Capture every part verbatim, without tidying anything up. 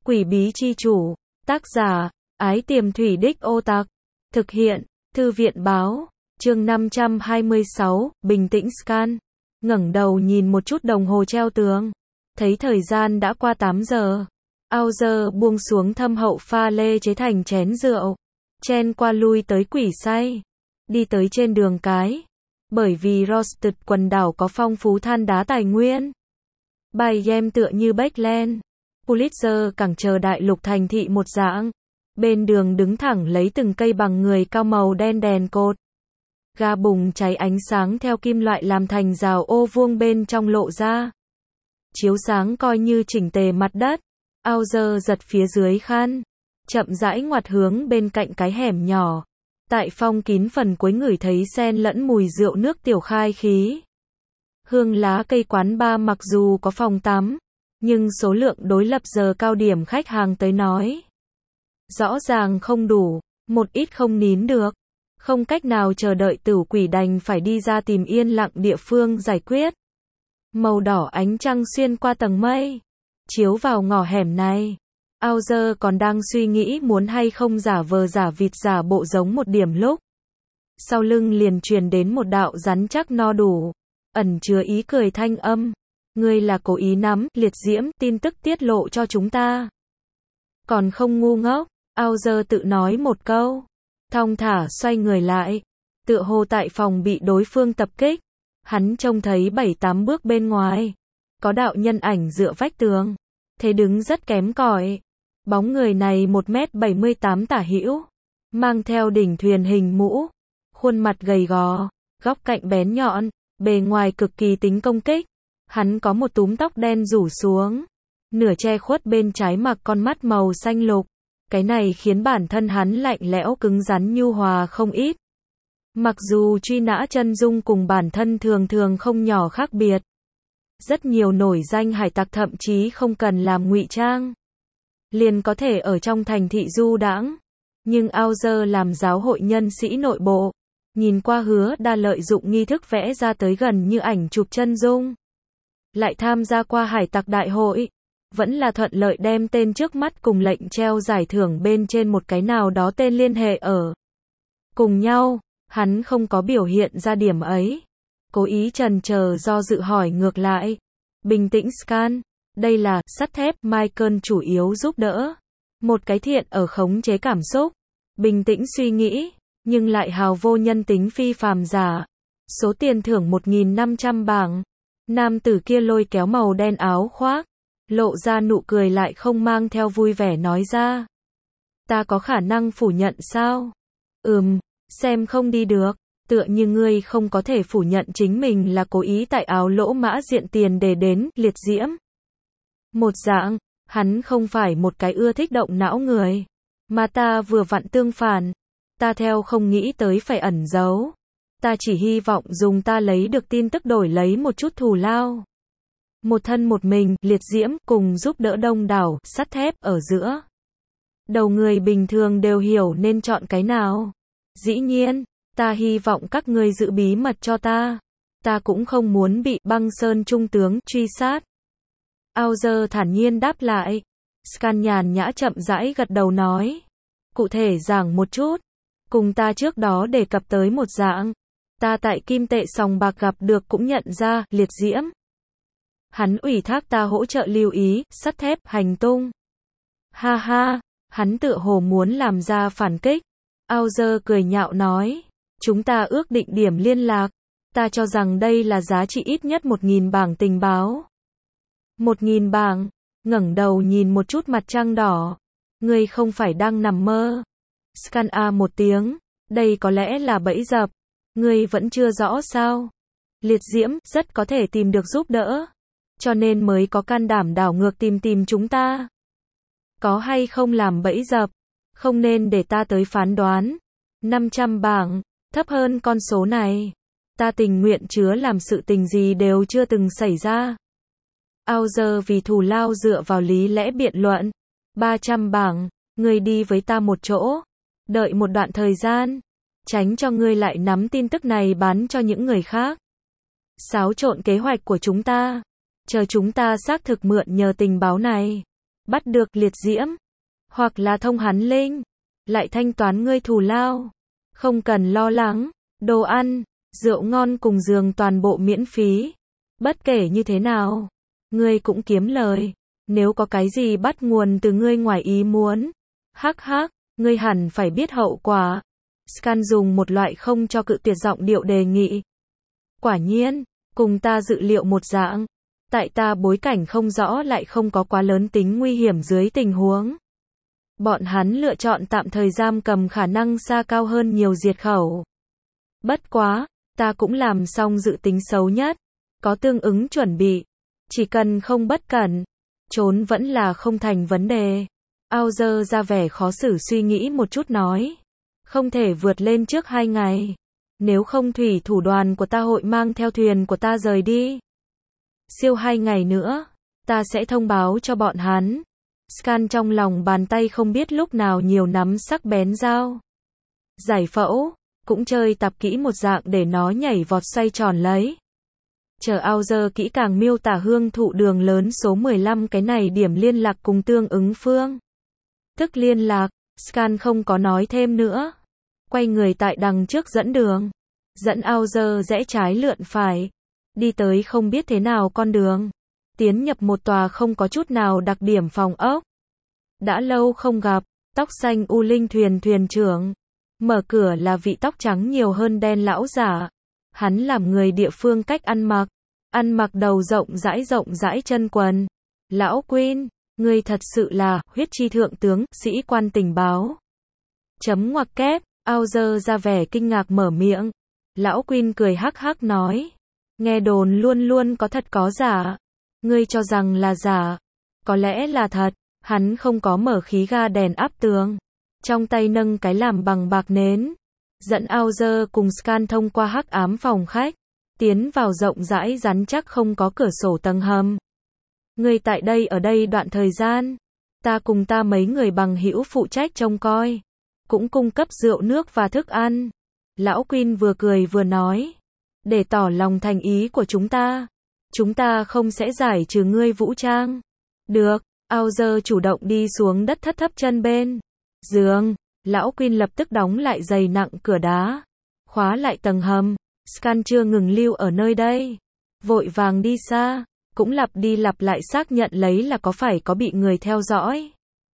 Quỷ bí chi chủ, tác giả, Ái Tiềm Thủy Đích Ô Tặc, thực hiện, Thư viện báo, chương năm trăm hai mươi sáu, bình tĩnh scan, ngẩng đầu nhìn một chút đồng hồ treo tường, thấy thời gian đã qua tám giờ. Auger buông xuống thâm hậu pha lê chế thành chén rượu, chen qua lui tới quỷ say, đi tới trên đường cái, bởi vì Rosted quần đảo có phong phú than đá tài nguyên. Bài game tựa như Backland, Pulitzer càng chờ đại lục thành thị một dạng. Bên đường đứng thẳng lấy từng cây bằng người cao màu đen đèn cột. Ga bùng cháy ánh sáng theo kim loại làm thành rào ô vuông bên trong lộ ra. Chiếu sáng coi như chỉnh tề mặt đất. Auger giật phía dưới khan, chậm rãi ngoặt hướng bên cạnh cái hẻm nhỏ. Tại phong kín phần cuối ngửi thấy xen lẫn mùi rượu nước tiểu khai khí. Hương lá cây quán bar mặc dù có phòng tắm, nhưng số lượng đối lập giờ cao điểm khách hàng tới nói rõ ràng không đủ, một ít không nín được, không cách nào chờ đợi tử quỷ đành phải đi ra tìm yên lặng địa phương giải quyết. Màu đỏ ánh trăng xuyên qua tầng mây, chiếu vào ngõ hẻm này. Auger còn đang suy nghĩ muốn hay không giả vờ giả vịt giả bộ giống một điểm lúc. Sau lưng liền truyền đến một đạo rắn chắc no đủ, ẩn chứa ý cười thanh âm. Ngươi là cố ý nắm, liệt diễm, tin tức tiết lộ cho chúng ta. Còn không ngu ngốc, Auger tự nói một câu. Thong thả xoay người lại. Tựa hồ tại phòng bị đối phương tập kích. Hắn trông thấy bảy tám bước bên ngoài. Có đạo nhân ảnh dựa vách tường. Thế đứng rất kém cỏi. Bóng người này một mét bảy mươi tám tả hữu. Mang theo đỉnh thuyền hình mũ. Khuôn mặt gầy gò. Góc cạnh bén nhọn. Bề ngoài cực kỳ tính công kích. Hắn có một túm tóc đen rủ xuống, nửa che khuất bên trái mặc con mắt màu xanh lục. Cái này khiến bản thân hắn lạnh lẽo cứng rắn nhu hòa không ít. Mặc dù truy nã chân dung cùng bản thân thường thường không nhỏ khác biệt. Rất nhiều nổi danh hải tặc thậm chí không cần làm ngụy trang, liền có thể ở trong thành thị du đãng. Nhưng Auger làm giáo hội nhân sĩ nội bộ, nhìn qua hứa đa lợi dụng nghi thức vẽ ra tới gần như ảnh chụp chân dung. Lại tham gia qua hải tặc đại hội, vẫn là thuận lợi đem tên trước mắt cùng lệnh treo giải thưởng bên trên một cái nào đó tên liên hệ ở cùng nhau. Hắn không có biểu hiện ra điểm ấy, cố ý chần chờ do dự hỏi ngược lại. Bình tĩnh scan, đây là sắt thép Michael chủ yếu giúp đỡ, một cái thiện ở khống chế cảm xúc, bình tĩnh suy nghĩ, nhưng lại hào vô nhân tính phi phàm giả. Số tiền thưởng một nghìn năm trăm bảng. Nam tử kia lôi kéo màu đen áo khoác, lộ ra nụ cười lại không mang theo vui vẻ nói ra. Ta có khả năng phủ nhận sao? Ừm, xem không đi được, tựa như ngươi không có thể phủ nhận chính mình là cố ý tại áo lỗ mã diện tiền để đến liệt diễm. Một dạng, hắn không phải một cái ưa thích động não người, mà ta vừa vặn tương phản. Ta theo không nghĩ tới phải ẩn giấu. Ta chỉ hy vọng dùng ta lấy được tin tức đổi lấy một chút thù lao. Một thân một mình, liệt diễm, cùng giúp đỡ đông đảo, sắt thép, ở giữa. Đầu người bình thường đều hiểu nên chọn cái nào. Dĩ nhiên, ta hy vọng các ngươi giữ bí mật cho ta. Ta cũng không muốn bị băng sơn trung tướng truy sát. Auger thản nhiên đáp lại. Scan nhàn nhã chậm rãi gật đầu nói. Cụ thể giảng một chút. Cùng ta trước đó đề cập tới một dạng. Ta tại kim tệ sòng bạc gặp được cũng nhận ra, liệt diễm. Hắn ủy thác ta hỗ trợ lưu ý, sắt thép, hành tung. Ha ha, hắn tựa hồ muốn làm ra phản kích. Auger cười nhạo nói. Chúng ta ước định điểm liên lạc. Ta cho rằng đây là giá trị ít nhất một nghìn bảng tình báo. Một nghìn bảng, ngẩng đầu nhìn một chút mặt trăng đỏ. Ngươi không phải đang nằm mơ. Scan a một tiếng, đây có lẽ là bẫy dập. Ngươi vẫn chưa rõ sao? Liệt diễm rất có thể tìm được giúp đỡ, cho nên mới có can đảm đảo ngược tìm tìm chúng ta. Có hay không làm bẫy dập, không nên để ta tới phán đoán. năm trăm bảng, thấp hơn con số này. Ta tình nguyện chứa làm sự tình gì đều chưa từng xảy ra. Auger vì thù lao dựa vào lý lẽ biện luận. ba trăm bảng, ngươi đi với ta một chỗ, đợi một đoạn thời gian. Tránh cho ngươi lại nắm tin tức này bán cho những người khác. Xáo trộn kế hoạch của chúng ta. Chờ chúng ta xác thực mượn nhờ tình báo này. bắt được liệt diễm, hoặc là thông hắn linh, lại thanh toán ngươi thù lao. Không cần lo lắng, đồ ăn, rượu ngon cùng giường toàn bộ miễn phí. Bất kể như thế nào, ngươi cũng kiếm lời. Nếu có cái gì bắt nguồn từ ngươi ngoài ý muốn, hắc hắc, ngươi hẳn phải biết hậu quả. Scan dùng một loại không cho cự tuyệt giọng điệu đề nghị. Quả nhiên, cùng ta dự liệu một dạng. Tại ta bối cảnh không rõ lại không có quá lớn tính nguy hiểm dưới tình huống. Bọn hắn lựa chọn tạm thời giam cầm khả năng xa cao hơn nhiều diệt khẩu. Bất quá, ta cũng làm xong dự tính xấu nhất, có tương ứng chuẩn bị. Chỉ cần không bất cẩn, trốn vẫn là không thành vấn đề. Auger ra vẻ khó xử suy nghĩ một chút nói. Không thể vượt lên trước hai ngày. Nếu không thủy thủ đoàn của ta hội mang theo thuyền của ta rời đi. Siêu hai ngày nữa, ta sẽ thông báo cho bọn hắn. Scan trong lòng bàn tay không biết lúc nào nhiều nắm sắc bén dao. Giải phẫu, cũng chơi tập kỹ một dạng để nó nhảy vọt xoay tròn lấy. Chờ Auger kỹ càng miêu tả hương thụ đường lớn số mười lăm cái này điểm liên lạc cùng tương ứng phương. Tức liên lạc, Scan không có nói thêm nữa. Quay người tại đằng trước dẫn đường. Dẫn Auger rẽ trái lượn phải. Đi tới không biết thế nào con đường. Tiến nhập một tòa không có chút nào đặc điểm phòng ốc. Đã lâu không gặp, tóc xanh u linh thuyền thuyền trưởng. Mở cửa là vị tóc trắng nhiều hơn đen lão giả. Hắn làm người địa phương cách ăn mặc. Ăn mặc đầu rộng rãi rộng rãi chân quần. Lão Queen, ngươi thật sự là huyết chi thượng tướng, sĩ quan tình báo. Chấm ngoặc kép, Auger ra vẻ kinh ngạc mở miệng. Lão Queen cười hắc hắc nói. Nghe đồn luôn luôn có thật có giả. Ngươi cho rằng là giả. Có lẽ là thật. Hắn không có mở khí ga đèn áp tường. Trong tay nâng cái làm bằng bạc nến. Dẫn Auger cùng Scan thông qua hắc ám phòng khách. Tiến vào rộng rãi rắn chắc không có cửa sổ tầng hầm. Ngươi tại đây ở đây đoạn thời gian. Ta cùng ta mấy người bằng hữu phụ trách trông coi. Cũng cung cấp rượu nước và thức ăn. Lão Queen vừa cười vừa nói. Để tỏ lòng thành ý của chúng ta. Chúng ta không sẽ giải trừ ngươi vũ trang. Được, Auger chủ động đi xuống đất thất thấp chân bên. Giường, Lão Queen lập tức đóng lại dày nặng cửa đá. Khóa lại tầng hầm. Scan chưa ngừng lưu ở nơi đây. Vội vàng đi xa. Cũng lặp đi lặp lại xác nhận lấy là có phải có bị người theo dõi.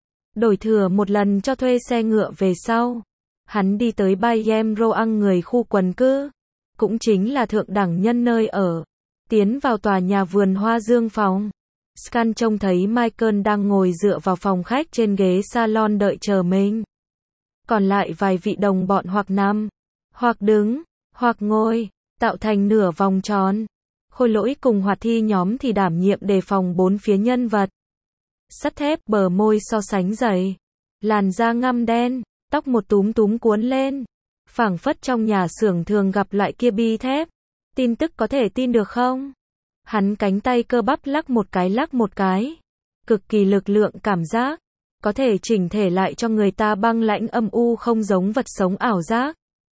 Đổi thừa một lần cho thuê xe ngựa về sau. Hắn đi tới Bayem Roang người khu quần cư. Cũng chính là thượng đẳng nhân nơi ở. Tiến vào tòa nhà vườn hoa dương phòng. Scan trông thấy Michael đang ngồi dựa vào phòng khách trên ghế salon đợi chờ mình. Còn lại vài vị đồng bọn hoặc nằm, hoặc đứng, hoặc ngồi, tạo thành nửa vòng tròn. Khôi lỗi cùng hoạt thi nhóm thì đảm nhiệm đề phòng bốn phía nhân vật. Sắt thép, bờ môi so sánh dày. Làn da ngăm đen, tóc một túm túm cuốn lên. Phảng phất trong nhà xưởng thường gặp loại kia bi thép. Tin tức có thể tin được không? Hắn cánh tay cơ bắp lắc một cái lắc một cái. Cực kỳ lực lượng cảm giác. Có thể chỉnh thể lại cho người ta băng lãnh âm u không giống vật sống ảo giác.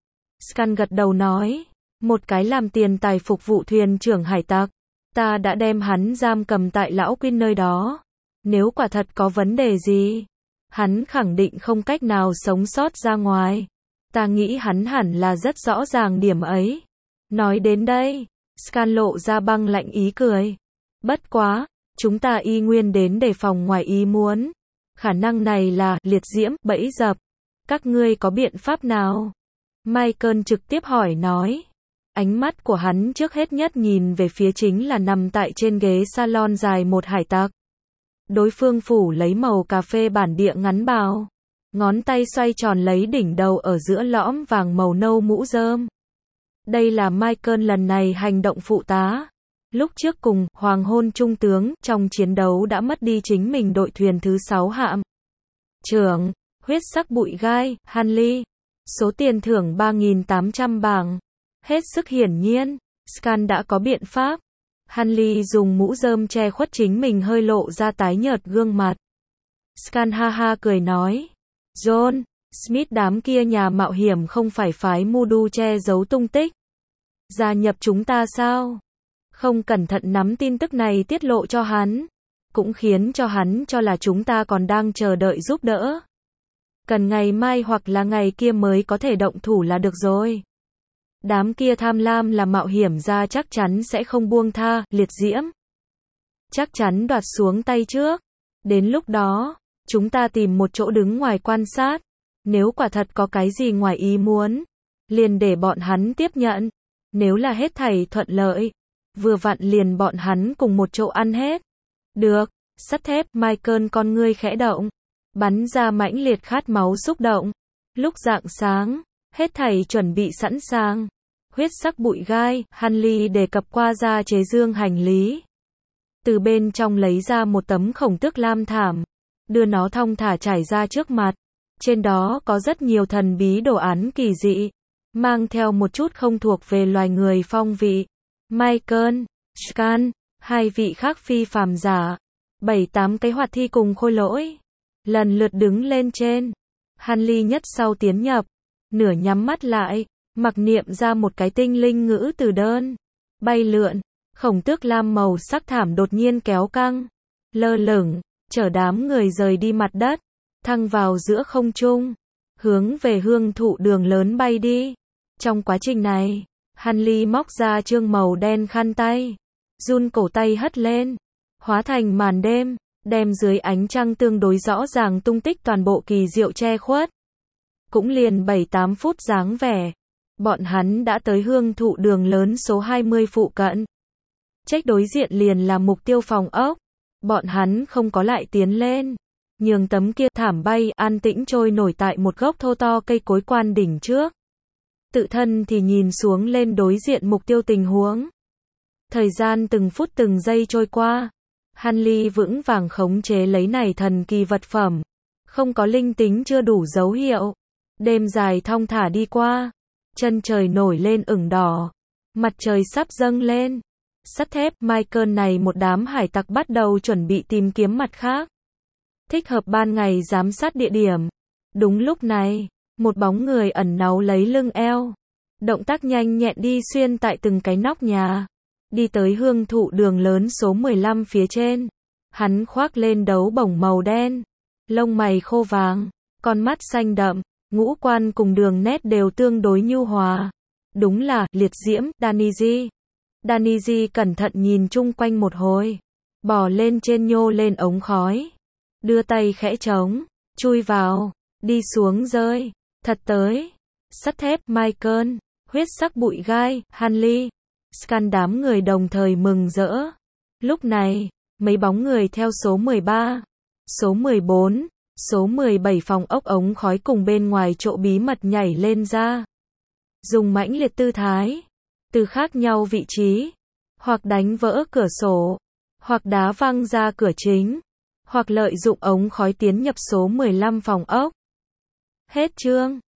Scan gật đầu nói. Một cái làm tiền tài phục vụ thuyền trưởng hải tặc. Ta đã đem hắn giam cầm tại Lão Queen nơi đó. Nếu quả thật có vấn đề gì, hắn khẳng định không cách nào sống sót ra ngoài. Ta nghĩ hắn hẳn là rất rõ ràng điểm ấy. Nói đến đây, Scan lộ ra băng lạnh ý cười. Bất quá, chúng ta y nguyên đến đề phòng ngoài ý muốn. Khả năng này là liệt diễm, bẫy dập. Các ngươi có biện pháp nào? Michael trực tiếp hỏi nói. Ánh mắt của hắn trước hết nhất nhìn về phía chính là nằm tại trên ghế salon dài một hải tặc. Đối phương phủ lấy màu cà phê bản địa ngắn bào. Ngón tay xoay tròn lấy đỉnh đầu ở giữa lõm vàng màu nâu mũ rơm. Đây là Michael lần này hành động phụ tá. Lúc trước cùng Hoàng Hôn Trung tướng trong chiến đấu đã mất đi chính mình đội thuyền thứ sáu hạm. Trưởng, huyết sắc bụi gai, Hanley. Số tiền thưởng ba nghìn tám trăm bảng. Hết sức hiển nhiên, Scan đã có biện pháp. Hanley dùng mũ rơm che khuất chính mình hơi lộ ra tái nhợt gương mặt. Scan ha ha cười nói. John Smith đám kia nhà mạo hiểm không phải phái Mudu che giấu tung tích. Gia nhập chúng ta sao? Không cẩn thận nắm tin tức này tiết lộ cho hắn. cũng khiến cho hắn cho là chúng ta còn đang chờ đợi giúp đỡ. Cần ngày mai hoặc là ngày kia mới có thể động thủ là được rồi. Đám kia tham lam là mạo hiểm ra chắc chắn sẽ không buông tha, liệt diễm. Chắc chắn đoạt xuống tay trước. Đến lúc đó, chúng ta tìm một chỗ đứng ngoài quan sát. Nếu quả thật có cái gì ngoài ý muốn, liền để bọn hắn tiếp nhận. Nếu là hết thảy thuận lợi, vừa vặn liền bọn hắn cùng một chỗ ăn hết. Được, sắt thép, Michael con ngươi khẽ động, bắn ra mãnh liệt khát máu xúc động. Lúc rạng sáng, hết thảy chuẩn bị sẵn sàng. Huyết sắc bụi gai, Hanley đề cập qua ra chế dương hành lý. Từ bên trong lấy ra một tấm khổng tước lam thảm, đưa nó thong thả trải ra trước mặt. Trên đó có rất nhiều thần bí đồ án kỳ dị, mang theo một chút không thuộc về loài người phong vị. Michael, Scan, hai vị khác phi phàm giả, bảy tám cái hoạt thi cùng khôi lỗi, lần lượt đứng lên trên. Hanley nhất sau tiến nhập, nửa nhắm mắt lại, mặc niệm ra một cái tinh linh ngữ từ đơn, bay lượn. Khổng tước lam màu sắc thảm đột nhiên kéo căng, lơ lửng, chở đám người rời đi mặt đất, thăng vào giữa không trung, hướng về hương thụ đường lớn bay đi. Trong quá trình này, Hanley móc ra trương màu đen khăn tay, run cổ tay hất lên, hóa thành màn đêm, đem dưới ánh trăng tương đối rõ ràng tung tích toàn bộ kỳ diệu che khuất. Cũng liền bảy tám phút dáng vẻ, bọn hắn đã tới hương thụ đường lớn số hai mươi phụ cận. Trách đối diện liền là mục tiêu phòng ốc. Bọn hắn không có lại tiến lên, nhường tấm kia thảm bay an tĩnh trôi nổi tại một gốc thô to cây cối quan đỉnh trước. Tự thân thì nhìn xuống lên đối diện mục tiêu tình huống. Thời gian từng phút từng giây trôi qua, Hanley vững vàng khống chế lấy này thần kỳ vật phẩm, không có linh tính chưa đủ dấu hiệu. Đêm dài thong thả đi qua, chân trời nổi lên ửng đỏ, mặt trời sắp dâng lên. Sắt thép, Michael này một đám hải tặc bắt đầu chuẩn bị tìm kiếm mặt khác. Thích hợp ban ngày giám sát địa điểm. Đúng lúc này, một bóng người ẩn náu lấy lưng eo. Động tác nhanh nhẹn đi xuyên tại từng cái nóc nhà. Đi tới hương thụ đường lớn số mười lăm phía trên. Hắn khoác lên đấu bổng màu đen. Lông mày khô vàng, con mắt xanh đậm, ngũ quan cùng đường nét đều tương đối nhu hòa. Đúng là, liệt diễm, Daniji. Daniji cẩn thận nhìn chung quanh một hồi, bò lên trên nhô lên ống khói, đưa tay khẽ trống, chui vào, đi xuống rơi, thật tới. Sắt thép, Michael, huyết sắc bụi gai, Hanley, Scan đám người đồng thời mừng rỡ. Lúc này, mấy bóng người theo số mười ba, số mười bốn, số mười bảy phòng ốc ống khói cùng bên ngoài chỗ bí mật nhảy lên ra. Dùng mãnh liệt tư thái, từ khác nhau vị trí, hoặc đánh vỡ cửa sổ, hoặc đá văng ra cửa chính, hoặc lợi dụng ống khói tiến nhập số mười lăm phòng ốc. Hết chương.